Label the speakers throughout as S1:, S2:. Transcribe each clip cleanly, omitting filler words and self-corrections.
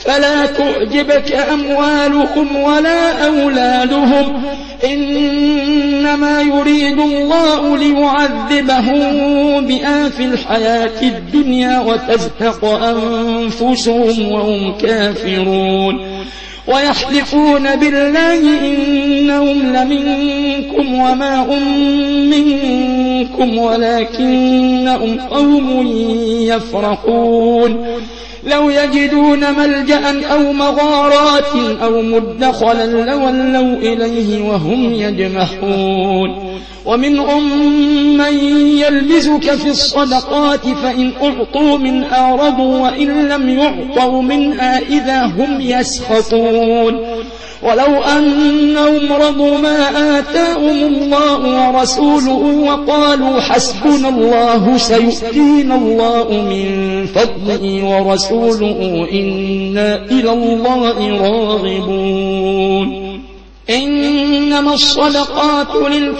S1: فلا تعجبك أموالهم ولا أولادهم إنما يريد الله ليعذبهم بها في الحياة الدنيا وتزهق أنفسهم وهم كافرون ويحلفون بالله إنهم لمنكم وما هم منكم ولكنهم قوم يفرقون لو يجدون ملجأ أو مغارات أو مدخلا لولوا إليه وهم يجمحون ومنهم من يلمزك في الصدقات فإن أعطوا منها رضوا وإن لم يعطوا منها إذا هم يسخطون ولو أنهم رضوا ما آتاهم الله ورسوله وقالوا حسبنا الله سيؤتينا الله من فضله ورسوله إنا إلى الله راغبون إنما الصدقات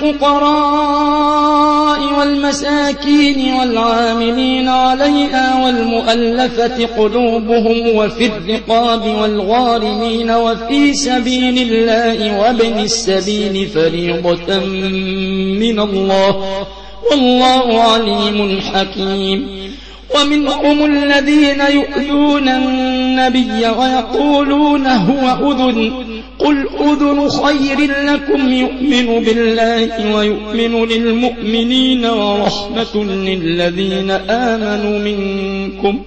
S1: للفقراء والمساكين والعاملين عليها والمؤلفة قلوبهم وفي الرقاب والغارمين وفي سبيل الله وابن السبيل فريضة من الله والله عليم حكيم ومنهم الذين يؤذون النبي ويقولون هو أذن قل أذن خير لكم يؤمن بالله ويؤمن للمؤمنين ورحمة للذين آمنوا منكم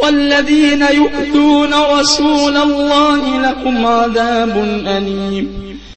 S1: والذين يؤذون رسول الله لهم عذاب أليم